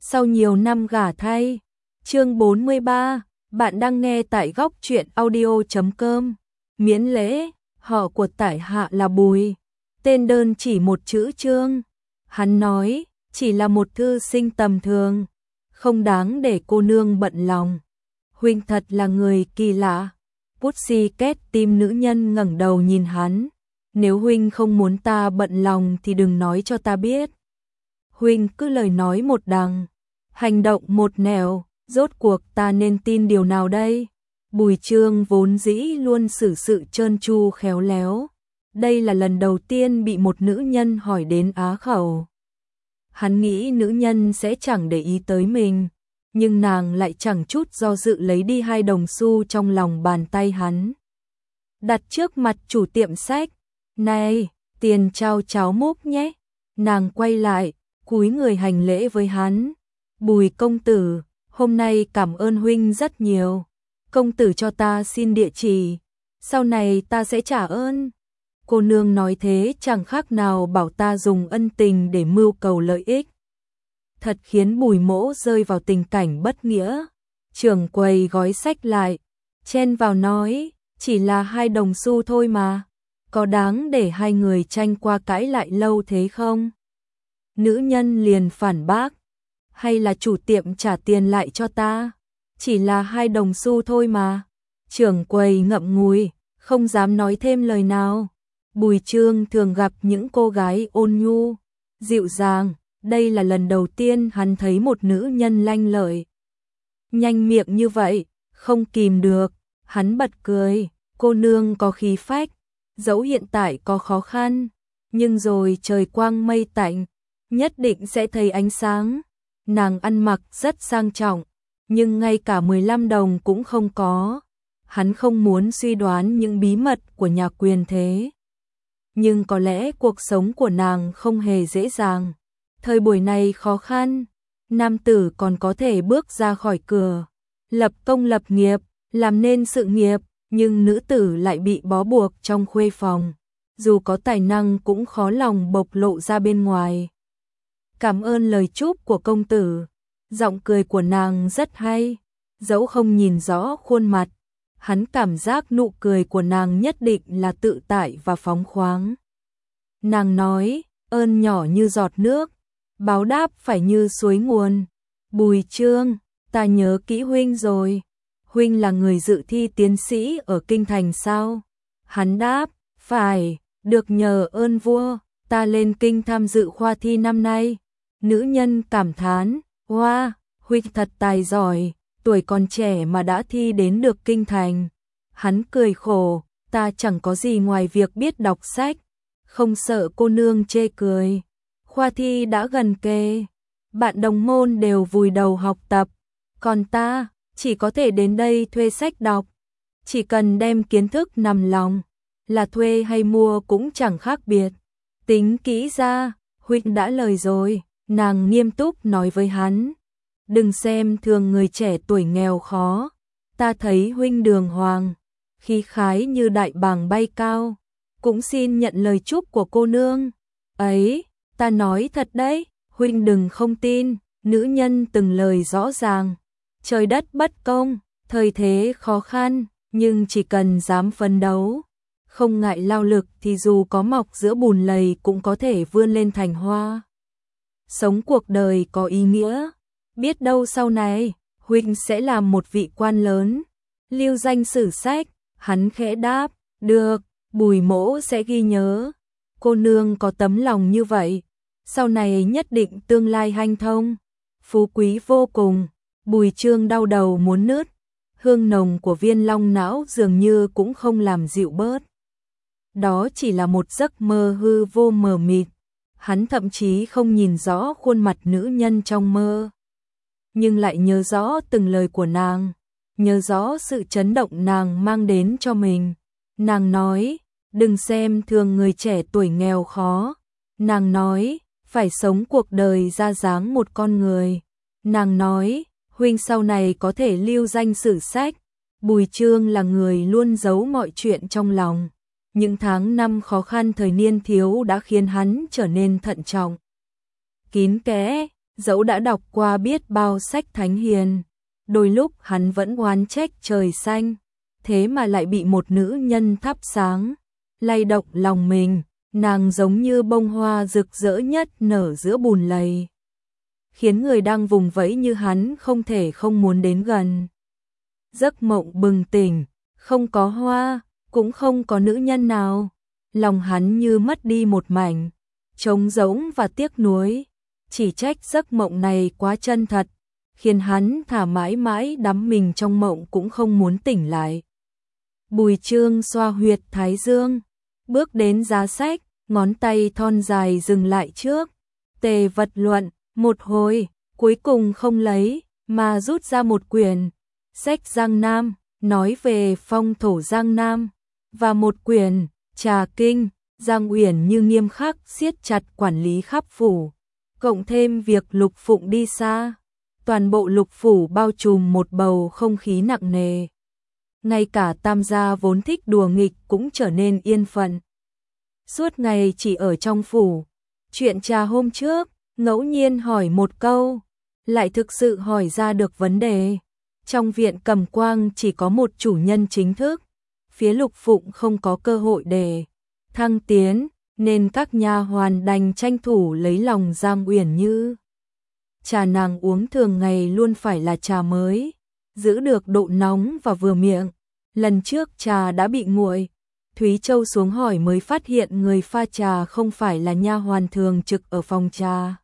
sau nhiều năm gả thay. Chương 43, bạn đang nghe tại góc truyện audio.com. Miễn lễ, họ của tại hạ là Bùi. Tên đơn chỉ một chữ Trương. Hắn nói, chỉ là một thư sinh tầm thường, không đáng để cô nương bận lòng. Huynh thật là người kỳ lạ. Pussycat tim nữ nhân ngẩng đầu nhìn hắn. Nếu huynh không muốn ta bận lòng thì đừng nói cho ta biết. Huynh cứ lời nói một đằng, hành động một nẻo, rốt cuộc ta nên tin điều nào đây? Bùi Trương vốn dĩ luôn xử sự trơn tru khéo léo. Đây là lần đầu tiên bị một nữ nhân hỏi đến á khẩu. Hắn nghĩ nữ nhân sẽ chẳng để ý tới mình, nhưng nàng lại chẳng chút do dự lấy đi 2 đồng xu trong lòng bàn tay hắn. Đặt trước mặt chủ tiệm sách. Này, tiền trao cháo múc nhé. Nàng quay lại, cúi người hành lễ với hắn. Bùi công tử, hôm nay cảm ơn huynh rất nhiều. Công tử cho ta xin địa chỉ, sau này ta sẽ trả ơn. Cô nương nói thế chẳng khác nào bảo ta dùng ân tình để mưu cầu lợi ích. Thật khiến Bùi Mỗ rơi vào tình cảnh bất nghĩa. Trưởng quầy gói sách lại, chen vào nói, chỉ là 2 đồng xu thôi mà. Có đáng để hai người tranh qua cãi lại lâu thế không? Nữ nhân liền phản bác, hay là chủ tiệm trả tiền lại cho ta? Chỉ là 2 đồng xu thôi mà. Trưởng quầy ngậm ngùi, không dám nói thêm lời nào. Bùi Trương thường gặp những cô gái ôn nhu, dịu dàng, đây là lần đầu tiên hắn thấy một nữ nhân lanh lợi. Nhanh miệng như vậy, không kìm được, hắn bật cười, cô nương có khí phách, dẫu hiện tại có khó khăn, nhưng rồi trời quang mây tạnh, nhất định sẽ thấy ánh sáng. Nàng ăn mặc rất sang trọng, nhưng ngay cả 15 đồng cũng không có. Hắn không muốn suy đoán những bí mật của nhà quyền thế. Nhưng có lẽ cuộc sống của nàng không hề dễ dàng. Thời buổi này khó khăn, nam tử còn có thể bước ra khỏi cửa, lập công lập nghiệp, làm nên sự nghiệp, nhưng nữ tử lại bị bó buộc trong khuê phòng. Dù có tài năng cũng khó lòng bộc lộ ra bên ngoài. Cảm ơn lời chúc của công tử. Giọng cười của nàng rất hay, dẫu không nhìn rõ khuôn mặt, hắn cảm giác nụ cười của nàng nhất định là tự tại và phóng khoáng. Nàng nói, ơn nhỏ như giọt nước, báo đáp phải như suối nguồn. Bùi Trương, ta nhớ kỹ huynh rồi. Huynh là người dự thi tiến sĩ ở kinh thành sao? Hắn đáp, phải, được nhờ ơn vua, ta lên kinh tham dự khoa thi năm nay. Nữ nhân cảm thán, wow, huynh thật tài giỏi, tuổi còn trẻ mà đã thi đến được kinh thành. Hắn cười khổ, ta chẳng có gì ngoài việc biết đọc sách, không sợ cô nương chê cười. Khoa thi đã gần kề, bạn đồng môn đều vùi đầu học tập, còn ta chỉ có thể đến đây thuê sách đọc. Chỉ cần đem kiến thức nằm lòng, là thuê hay mua cũng chẳng khác biệt. Tính kỹ ra, huynh đã lời rồi. Nàng nghiêm túc nói với hắn, đừng xem thường người trẻ tuổi nghèo khó, ta thấy huynh đường hoàng, khí khái như đại bàng bay cao, cũng xin nhận lời chúc của cô nương. Ấy, ta nói thật đấy, huynh đừng không tin. Nữ nhân từng lời rõ ràng, trời đất bất công, thời thế khó khăn, nhưng chỉ cần dám phấn đấu, không ngại lao lực thì dù có mọc giữa bùn lầy cũng có thể vươn lên thành hoa. Sống cuộc đời có ý nghĩa, biết đâu sau này, huynh sẽ làm một vị quan lớn, lưu danh sử sách. Hắn khẽ đáp, được, Bùi Mỗ sẽ ghi nhớ. Cô nương có tấm lòng như vậy, sau này nhất định tương lai hanh thông, phú quý vô cùng. Bùi Trương đau đầu muốn nứt, hương nồng của viên long não dường như cũng không làm dịu bớt. Đó chỉ là một giấc mơ hư vô mờ mịt. Hắn thậm chí không nhìn rõ khuôn mặt nữ nhân trong mơ, nhưng lại nhớ rõ từng lời của nàng, nhớ rõ sự chấn động nàng mang đến cho mình. Nàng nói, đừng xem thường người trẻ tuổi nghèo khó. Nàng nói, phải sống cuộc đời ra dáng một con người. Nàng nói, huynh sau này có thể lưu danh sử sách. Bùi Trương là người luôn giấu mọi chuyện trong lòng. Những tháng năm khó khăn thời niên thiếu đã khiến hắn trở nên thận trọng, kín kẽ, dẫu đã đọc qua biết bao sách thánh hiền, đôi lúc hắn vẫn oán trách trời xanh, thế mà lại bị một nữ nhân thắp sáng, lay động lòng mình, nàng giống như bông hoa rực rỡ nhất nở giữa bùn lầy, khiến người đang vùng vẫy như hắn không thể không muốn đến gần. Giấc mộng bừng tỉnh, không có hoa, cũng không có nữ nhân nào, lòng hắn như mất đi một mảnh, trống rỗng và tiếc nuối, chỉ trách giấc mộng này quá chân thật, khiến hắn thả mãi mãi đắm mình trong mộng cũng không muốn tỉnh lại. Bùi Chương xoa huyệt thái dương, bước đến giá sách, ngón tay thon dài dừng lại trước, tề vật luận, một hồi, cuối cùng không lấy, mà rút ra một quyển, sách Giang Nam, nói về phong thổ Giang Nam, và một quyển, Trà Kinh, Giang Uyển như nghiêm khắc siết chặt quản lý khắp phủ, cộng thêm việc Lục Phụng đi xa, toàn bộ Lục phủ bao trùm một bầu không khí nặng nề. Ngay cả Tam gia vốn thích đùa nghịch cũng trở nên yên phận. Suốt ngày chỉ ở trong phủ, chuyện trà hôm trước, ngẫu nhiên hỏi một câu, lại thực sự hỏi ra được vấn đề. Trong viện Cẩm Quang chỉ có một chủ nhân chính thức, phía Lục Phụng không có cơ hội để thăng tiến, nên các nha hoàn đành tranh thủ lấy lòng Giang Uyển Như. Trà nàng uống thường ngày luôn phải là trà mới, giữ được độ nóng và vừa miệng. Lần trước trà đã bị nguội, Thúy Châu xuống hỏi mới phát hiện người pha trà không phải là nha hoàn thường trực ở phòng trà,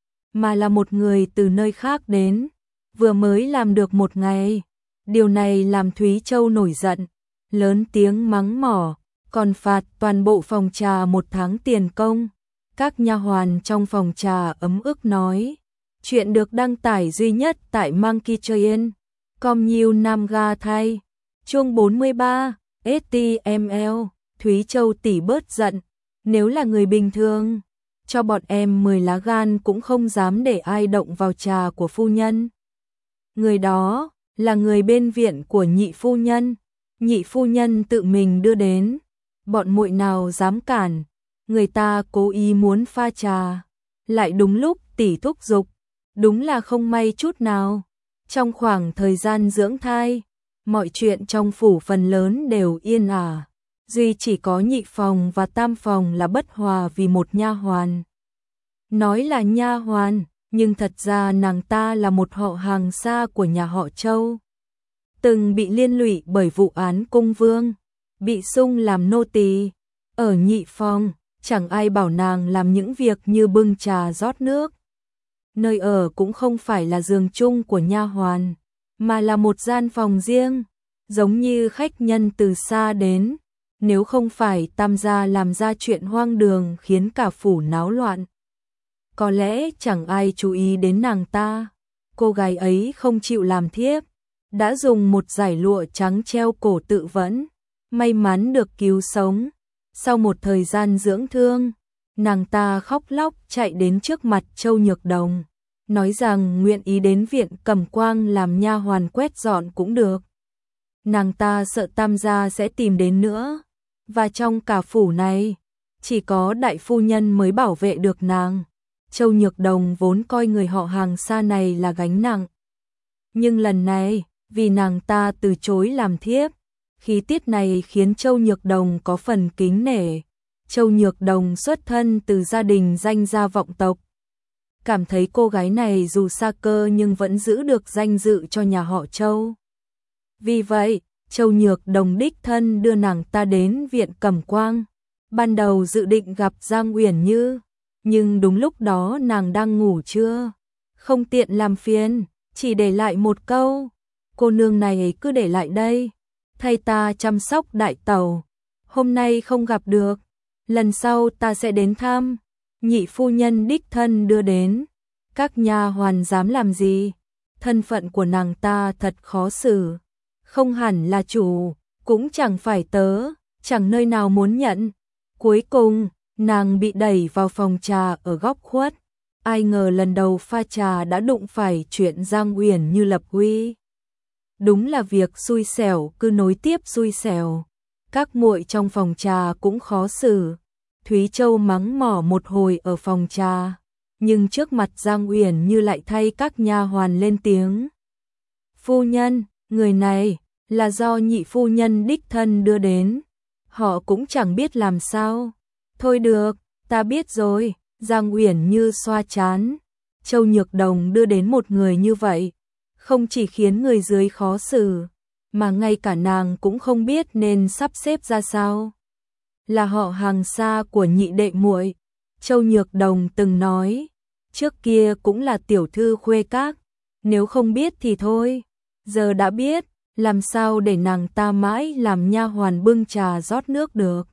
mà là một người từ nơi khác đến, vừa mới làm được một ngày. Điều này làm Thúy Châu nổi giận, lớn tiếng mắng mỏ, còn phạt toàn bộ phòng trà 1 tháng tiền công. Các nha hoàn trong phòng trà ấm ức nói, chuyện được đăng tải duy nhất tại Monkey Train, com nhiều nam ga thay. Chương 43, HTML, Thúy Châu tỷ bớt giận, nếu là người bình thường, cho bọn em 10 lá gan cũng không dám để ai động vào trà của phu nhân. Người đó là người bên viện của nhị phu nhân, nhị phu nhân tự mình đưa đến, bọn muội nào dám cản, người ta cố ý muốn pha trà, lại đúng lúc tỷ thúc giục, đúng là không may chút nào. Trong khoảng thời gian dưỡng thai, mọi chuyện trong phủ phần lớn đều yên ả, duy chỉ có nhị phòng và tam phòng là bất hòa vì một nha hoàn. Nói là nha hoàn, nhưng thật ra nàng ta là một họ hàng xa của nhà họ Châu, từng bị liên lụy bởi vụ án cung vương, bị sung làm nô tỳ. Ở nhị phòng, chẳng ai bảo nàng làm những việc như bưng trà rót nước. Nơi ở cũng không phải là giường chung của nha hoàn, mà là một gian phòng riêng, giống như khách nhân từ xa đến, nếu không phải Tam gia làm ra chuyện hoang đường khiến cả phủ náo loạn, có lẽ chẳng ai chú ý đến nàng ta. Cô gái ấy không chịu làm thiếp, đã dùng một dải lụa trắng treo cổ tự vẫn, may mắn được cứu sống. Sau một thời gian dưỡng thương, nàng ta khóc lóc chạy đến trước mặt Châu Nhược Đồng, nói rằng nguyện ý đến viện Cẩm Quang làm nha hoàn quét dọn cũng được. Nàng ta sợ Tam gia sẽ tìm đến nữa, và trong cả phủ này, chỉ có đại phu nhân mới bảo vệ được nàng. Châu Nhược Đồng vốn coi người họ hàng xa này là gánh nặng, nhưng lần này, vì nàng ta từ chối làm thiếp, khí tiết này khiến Châu Nhược Đồng có phần kính nể. Châu Nhược Đồng xuất thân từ gia đình danh gia vọng tộc, cảm thấy cô gái này dù xa cơ nhưng vẫn giữ được danh dự cho nhà họ Châu. Vì vậy, Châu Nhược Đồng đích thân đưa nàng ta đến viện Cẩm Quang, ban đầu dự định gặp Giang Uyển Như, nhưng đúng lúc đó nàng đang ngủ trưa, không tiện làm phiền, chỉ để lại một câu, cô nương này cứ để lại đây, thay ta chăm sóc đại tẩu, hôm nay không gặp được, lần sau ta sẽ đến thăm. Nhị phu nhân đích thân đưa đến, các nha hoàn dám làm gì, thân phận của nàng ta thật khó xử, không hẳn là chủ, cũng chẳng phải tớ, chẳng nơi nào muốn nhận. Cuối cùng, nàng bị đẩy vào phòng trà ở góc khuất, ai ngờ lần đầu pha trà đã đụng phải chuyện Giang Uyển Như lập uy. Đúng là việc xui xẻo cứ nối tiếp xui xẻo, các muội trong phòng trà cũng khó xử. Thúy Châu mắng mỏ một hồi ở phòng trà, nhưng trước mặt Giang Uyển Như lại thay các nha hoàn lên tiếng. Phu nhân, người này là do nhị phu nhân đích thân đưa đến. Họ cũng chẳng biết làm sao. Thôi được, ta biết rồi. Giang Uyển Như xoa trán. Châu Nhược Đồng đưa đến một người như vậy, không chỉ khiến người dưới khó xử, mà ngay cả nàng cũng không biết nên sắp xếp ra sao. Là họ hàng xa của nhị đệ muội. Châu Nhược Đồng từng nói, trước kia cũng là tiểu thư khuê các, nếu không biết thì thôi, giờ đã biết, làm sao để nàng ta mãi làm nha hoàn bưng trà rót nước được.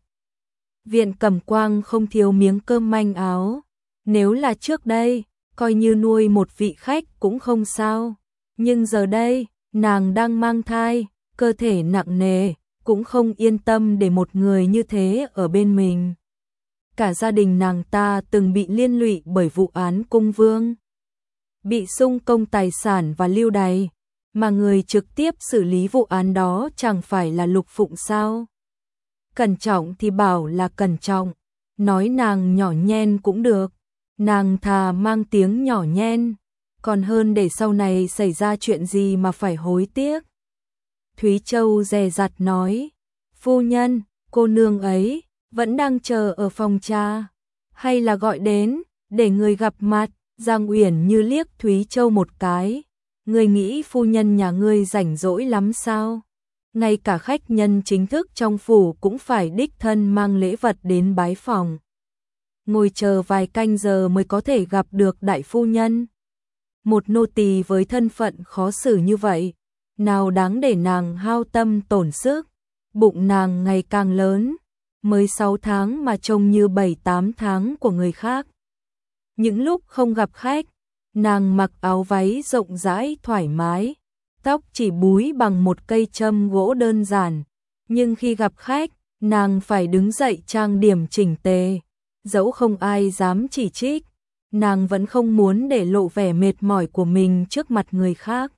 Viện Cẩm Quang không thiếu miếng cơm manh áo, nếu là trước đây, coi như nuôi một vị khách cũng không sao, nhưng giờ đây, nàng đang mang thai, cơ thể nặng nề, cũng không yên tâm để một người như thế ở bên mình. Cả gia đình nàng ta từng bị liên lụy bởi vụ án cung vương, bị xung công tài sản và lưu đày, mà người trực tiếp xử lý vụ án đó chẳng phải là Lục Phụng sao? Cẩn trọng thì bảo là cẩn trọng, nói nàng nhỏ nhen cũng được, nàng thà mang tiếng nhỏ nhen, còn hơn để sau này xảy ra chuyện gì mà phải hối tiếc. Thúy Châu dè dặt nói, phu nhân, cô nương ấy vẫn đang chờ ở phòng trà, hay là gọi đến, để người gặp mặt. Giang Uyển Như liếc Thúy Châu một cái, người nghĩ phu nhân nhà ngươi rảnh rỗi lắm sao? Ngay cả khách nhân chính thức trong phủ cũng phải đích thân mang lễ vật đến bái phòng. Ngồi chờ vài canh giờ mới có thể gặp được đại phu nhân. Một nô tỳ với thân phận khó xử như vậy, nào đáng để nàng hao tâm tổn sức. Bụng nàng ngày càng lớn, mới 6 tháng mà trông như 7-8 tháng của người khác. Những lúc không gặp khách, nàng mặc áo váy rộng rãi thoải mái, tóc chỉ búi bằng một cây châm gỗ đơn giản, nhưng khi gặp khách, nàng phải đứng dậy trang điểm chỉnh tề, dẫu không ai dám chỉ trích, nàng vẫn không muốn để lộ vẻ mệt mỏi của mình trước mặt người khác.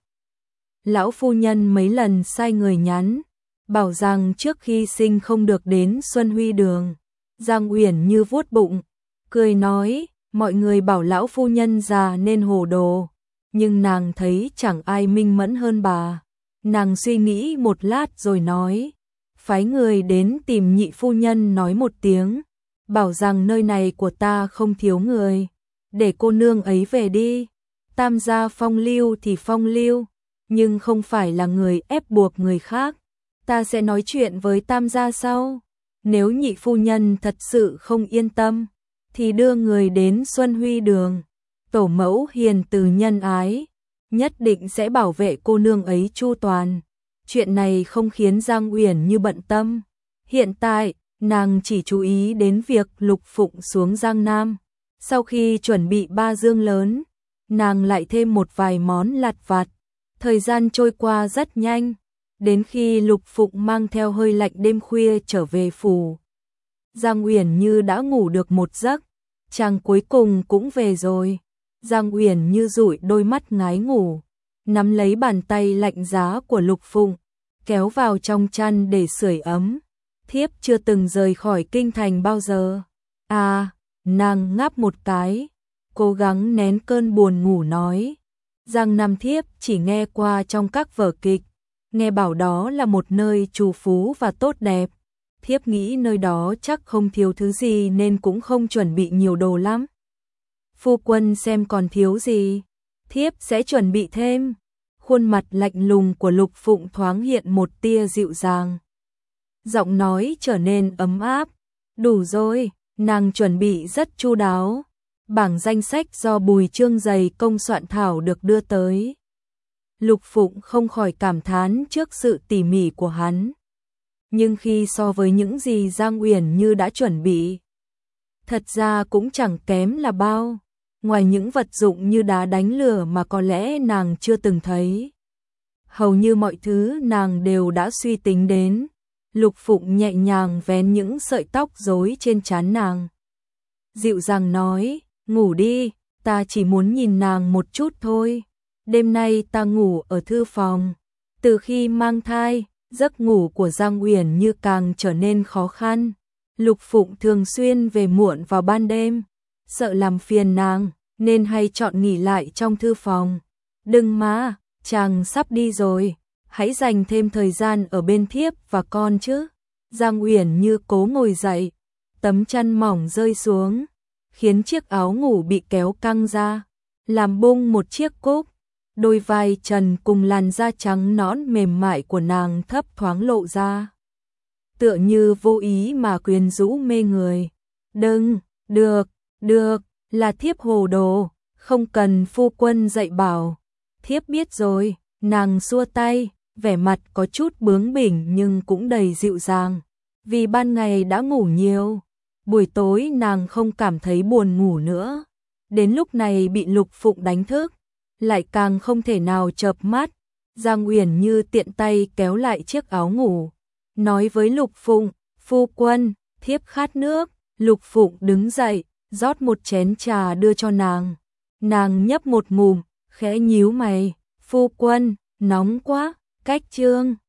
Lão phu nhân mấy lần sai người nhắn, bảo rằng trước khi sinh không được đến Xuân Huy Đường. Giang Uyển Như vuốt bụng, cười nói, mọi người bảo lão phu nhân già nên hồ đồ, nhưng nàng thấy chẳng ai minh mẫn hơn bà. Nàng suy nghĩ một lát rồi nói, phái người đến tìm nhị phu nhân nói một tiếng, bảo rằng nơi này của ta không thiếu người, để cô nương ấy về đi. Tam gia phong lưu thì phong lưu, nhưng không phải là người ép buộc người khác. Ta sẽ nói chuyện với tam gia sau. Nếu nhị phu nhân thật sự không yên tâm, thì đưa người đến Xuân Huy Đường. Tổ mẫu hiền từ nhân ái, nhất định sẽ bảo vệ cô nương ấy chu toàn. Chuyện này không khiến Giang Uyển Như bận tâm. Hiện tại, nàng chỉ chú ý đến việc Lục Phụng xuống Giang Nam. Sau khi chuẩn bị 3 dương lớn, nàng lại thêm một vài món lặt vặt. Thời gian trôi qua rất nhanh, đến khi Lục Phụng mang theo hơi lạnh đêm khuya trở về phủ. Giang Uyển Như đã ngủ được một giấc, chàng cuối cùng cũng về rồi. Giang Uyển Như dụi đôi mắt ngái ngủ, nắm lấy bàn tay lạnh giá của Lục Phụng, kéo vào trong chăn để sưởi ấm. Thiếp chưa từng rời khỏi kinh thành bao giờ. À, nàng ngáp một cái, cố gắng nén cơn buồn ngủ nói. Giang Nam thiếp chỉ nghe qua trong các vở kịch, nghe bảo đó là một nơi trù phú và tốt đẹp. Thiếp nghĩ nơi đó chắc không thiếu thứ gì nên cũng không chuẩn bị nhiều đồ lắm. Phu quân xem còn thiếu gì, thiếp sẽ chuẩn bị thêm. Khuôn mặt lạnh lùng của Lục Phụng thoáng hiện một tia dịu dàng. Giọng nói trở nên ấm áp. Đủ rồi, nàng chuẩn bị rất chu đáo. Bảng danh sách do Bùi Trương Dày công soạn thảo được đưa tới. Lục Phụng không khỏi cảm thán trước sự tỉ mỉ của hắn. Nhưng khi so với những gì Giang Uyển Như đã chuẩn bị, thật ra cũng chẳng kém là bao. Ngoài những vật dụng như đá đánh lửa mà có lẽ nàng chưa từng thấy, hầu như mọi thứ nàng đều đã suy tính đến. Lục Phụng nhẹ nhàng vén những sợi tóc rối trên trán nàng, dịu dàng nói, ngủ đi, ta chỉ muốn nhìn nàng một chút thôi. Đêm nay ta ngủ ở thư phòng. Từ khi mang thai, giấc ngủ của Giang Uyển Như càng trở nên khó khăn. Lục Phụng thường xuyên về muộn vào ban đêm, sợ làm phiền nàng, nên hay chọn nghỉ lại trong thư phòng. Đừng mà, chàng sắp đi rồi, hãy dành thêm thời gian ở bên thiếp và con chứ. Giang Uyển Như cố ngồi dậy, tấm chăn mỏng rơi xuống, khiến chiếc áo ngủ bị kéo căng ra, làm bung một chiếc cúc. Đôi vai trần cùng làn da trắng nõn mềm mại của nàng thấp thoáng lộ ra, tựa như vô ý mà quyến rũ mê người. Đừng, được, là thiếp hồ đồ, không cần phu quân dạy bảo. Thiếp biết rồi, nàng xua tay, vẻ mặt có chút bướng bỉnh nhưng cũng đầy dịu dàng. Vì ban ngày đã ngủ nhiều, buổi tối nàng không cảm thấy buồn ngủ nữa. Đến lúc này bị Lục Phụng đánh thức, lại càng không thể nào chợp mắt. Giang Uyển Như tiện tay kéo lại chiếc áo ngủ, nói với Lục Phụng, phu quân, thiếp khát nước. Lục Phụng đứng dậy, rót một chén trà đưa cho nàng. Nàng nhấp một ngụm, khẽ nhíu mày, phu quân, nóng quá. Cách Chương